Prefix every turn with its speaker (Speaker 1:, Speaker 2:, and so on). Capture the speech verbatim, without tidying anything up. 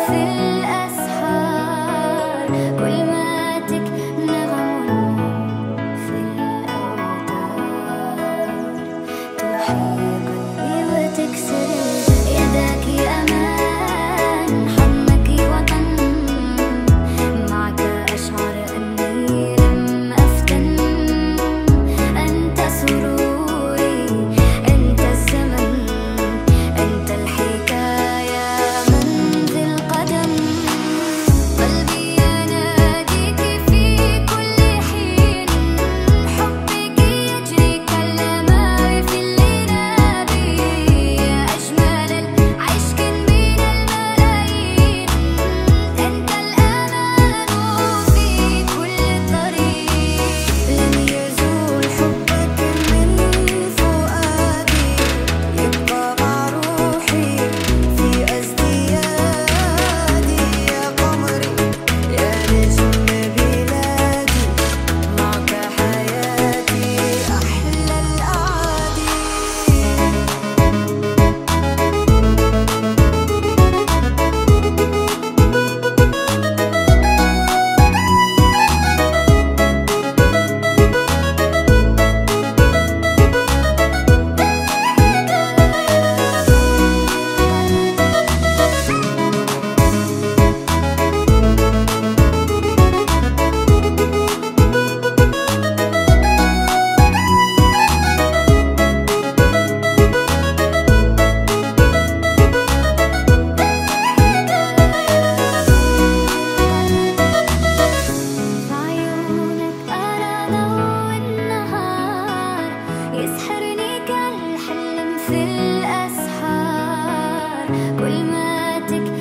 Speaker 1: في الأسحار، كل ما تك نغم في الأوتار، تحيي قلبي وتكسر يداك أمان، حضنك وطن، معك أشعر أني لم أفتن، أنت سروري، أنت الزمن، أنت الحكاية، منزل قدم، قلبي يناديك في كل حين، حبك يجري كالماء في الليل بي، يا أجمل العشق بين الملايين، أنت الأمان في كل طريق، لن يزول حبك من فؤادي، يبقى مع روحي في ازديادي، يا قمري يا نجم بلادي، معك حياتي أحلى الأعادي. بعيونك أرى ضوء النهار، يسحرني كالحلم في الأسحار، كل ما تك